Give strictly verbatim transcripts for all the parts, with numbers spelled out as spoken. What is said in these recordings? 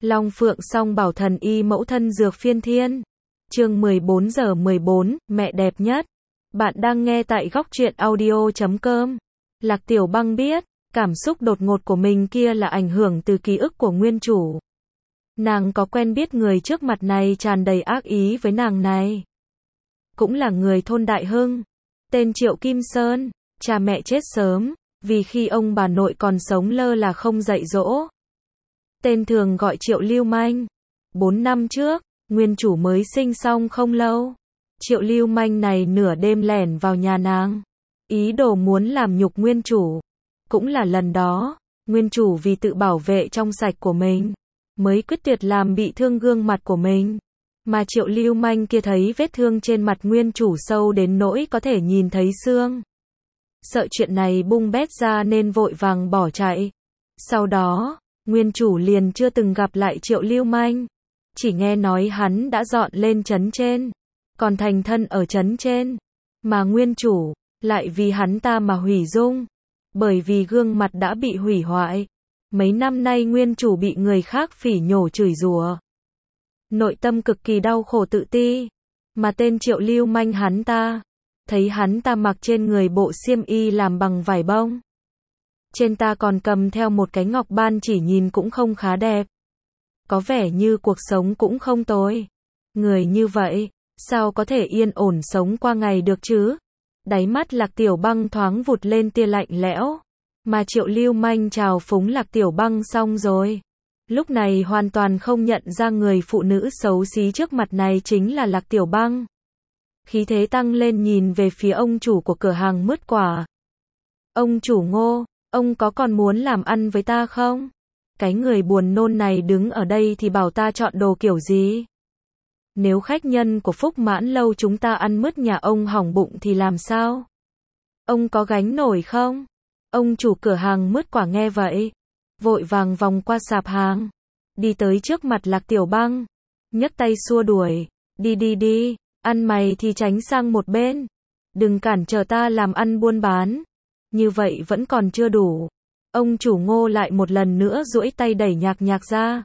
Long Phượng Song Bảo Thần Y Mẫu Thân Dược Phiên Thiên. Chương mười bốn giờ mười bốn, mẹ đẹp nhất. Bạn đang nghe tại góc truyện audio chấm com. Lạc Tiểu Băng biết, cảm xúc đột ngột của mình kia là ảnh hưởng từ ký ức của nguyên chủ. Nàng có quen biết người trước mặt này tràn đầy ác ý với nàng này. Cũng là người thôn Đại Hưng, tên Triệu Kim Sơn, cha mẹ chết sớm, vì khi ông bà nội còn sống lơ là không dạy dỗ. Tên thường gọi Triệu Lưu Manh. Bốn năm trước, nguyên chủ mới sinh xong không lâu. Triệu Lưu Manh này nửa đêm lẻn vào nhà nàng, ý đồ muốn làm nhục nguyên chủ. Cũng là lần đó, nguyên chủ vì tự bảo vệ trong sạch của mình, mới quyết tuyệt làm bị thương gương mặt của mình. Mà Triệu Lưu Manh kia thấy vết thương trên mặt nguyên chủ sâu đến nỗi có thể nhìn thấy xương. Sợ chuyện này bung bét ra nên vội vàng bỏ chạy. Sau đó, nguyên chủ liền chưa từng gặp lại Triệu Lưu Manh. Chỉ nghe nói hắn đã dọn lên trấn trên, còn thành thân ở trấn trên. Mà nguyên chủ, lại vì hắn ta mà hủy dung. Bởi vì gương mặt đã bị hủy hoại. Mấy năm nay nguyên chủ bị người khác phỉ nhổ chửi rủa. Nội tâm cực kỳ đau khổ tự ti. Mà tên Triệu Lưu Manh hắn ta, thấy hắn ta mặc trên người bộ xiêm y làm bằng vải bông. Trên ta còn cầm theo một cái ngọc ban chỉ nhìn cũng không khá đẹp. Có vẻ như cuộc sống cũng không tồi. Người như vậy, sao có thể yên ổn sống qua ngày được chứ? Đáy mắt Lạc Tiểu Băng thoáng vụt lên tia lạnh lẽo. Mà Triệu Lưu Manh chào phúng Lạc Tiểu Băng xong rồi. Lúc này hoàn toàn không nhận ra người phụ nữ xấu xí trước mặt này chính là Lạc Tiểu Băng. Khí thế tăng lên nhìn về phía ông chủ của cửa hàng mứt quả. Ông chủ Ngô, ông có còn muốn làm ăn với ta không? Cái người buồn nôn này đứng ở đây thì bảo ta chọn đồ kiểu gì? Nếu khách nhân của Phúc Mãn Lâu chúng ta ăn mứt nhà ông hỏng bụng thì làm sao? Ông có gánh nổi không? Ông chủ cửa hàng mứt quả nghe vậy, vội vàng vòng qua sạp hàng, đi tới trước mặt Lạc Tiểu Băng, nhấc tay xua đuổi, đi đi đi, ăn mày thì tránh sang một bên, đừng cản trở ta làm ăn buôn bán. Như vậy vẫn còn chưa đủ. Ông chủ Ngô lại một lần nữa duỗi tay đẩy Nhạc Nhạc ra.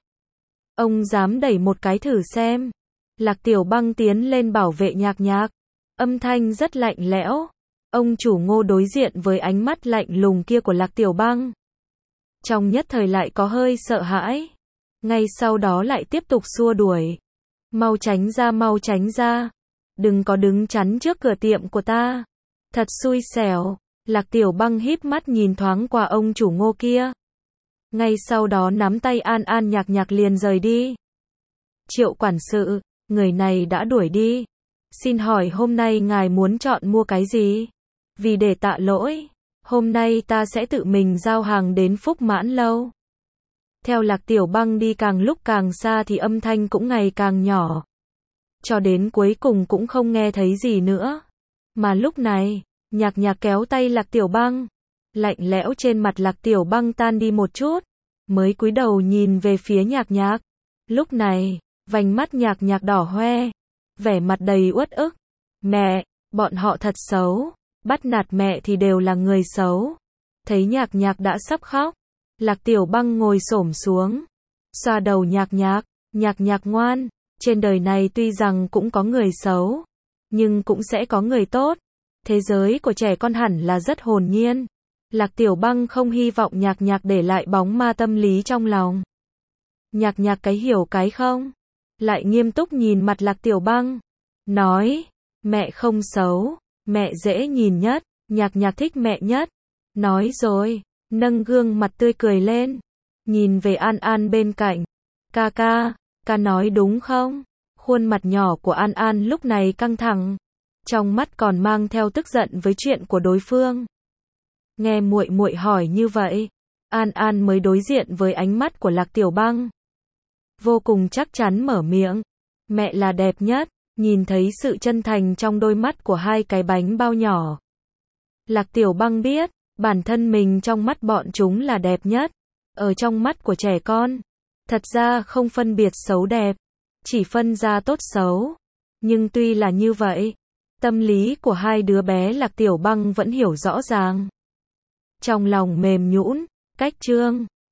Ông dám đẩy một cái thử xem. Lạc Tiểu Băng tiến lên bảo vệ Nhạc Nhạc. Âm thanh rất lạnh lẽo. Ông chủ Ngô đối diện với ánh mắt lạnh lùng kia của Lạc Tiểu Băng. Trong nhất thời lại có hơi sợ hãi. Ngay sau đó lại tiếp tục xua đuổi. Mau tránh ra, mau tránh ra. Đừng có đứng chắn trước cửa tiệm của ta. Thật xui xẻo. Lạc Tiểu Băng híp mắt nhìn thoáng qua ông chủ Ngô kia. Ngay sau đó nắm tay An An Nhạc Nhạc liền rời đi. Triệu quản sự, người này đã đuổi đi. Xin hỏi hôm nay ngài muốn chọn mua cái gì? Vì để tạ lỗi, hôm nay ta sẽ tự mình giao hàng đến Phúc Mãn Lâu. Theo Lạc Tiểu Băng đi càng lúc càng xa thì âm thanh cũng ngày càng nhỏ. Cho đến cuối cùng cũng không nghe thấy gì nữa. Mà lúc này, Nhạc Nhạc kéo tay Lạc Tiểu Băng. Lạnh lẽo trên mặt Lạc Tiểu Băng tan đi một chút. Mới cúi đầu nhìn về phía Nhạc Nhạc. Lúc này, vành mắt Nhạc Nhạc đỏ hoe. Vẻ mặt đầy uất ức. Mẹ, bọn họ thật xấu. Bắt nạt mẹ thì đều là người xấu. Thấy Nhạc Nhạc đã sắp khóc. Lạc Tiểu Băng ngồi xổm xuống. Xoa đầu Nhạc Nhạc. Nhạc Nhạc ngoan. Trên đời này tuy rằng cũng có người xấu. Nhưng cũng sẽ có người tốt. Thế giới của trẻ con hẳn là rất hồn nhiên. Lạc Tiểu Băng không hy vọng Nhạc Nhạc để lại bóng ma tâm lý trong lòng. Nhạc Nhạc cái hiểu cái không. Lại nghiêm túc nhìn mặt Lạc Tiểu Băng. Nói, mẹ không xấu, mẹ dễ nhìn nhất, Nhạc Nhạc thích mẹ nhất. Nói rồi, nâng gương mặt tươi cười lên. Nhìn về An An bên cạnh. Ca ca, ca nói đúng không? Khuôn mặt nhỏ của An An lúc này căng thẳng. Trong mắt còn mang theo tức giận với chuyện của đối phương. Nghe muội muội hỏi như vậy, An An mới đối diện với ánh mắt của Lạc Tiểu Băng. Vô cùng chắc chắn mở miệng. Mẹ là đẹp nhất, nhìn thấy sự chân thành trong đôi mắt của hai cái bánh bao nhỏ. Lạc Tiểu Băng biết, bản thân mình trong mắt bọn chúng là đẹp nhất. Ở trong mắt của trẻ con, thật ra không phân biệt xấu đẹp, chỉ phân ra tốt xấu. Nhưng tuy là như vậy, tâm lý của hai đứa bé Lạc Tiểu Băng vẫn hiểu rõ ràng. Trong lòng mềm nhũn, cách trương.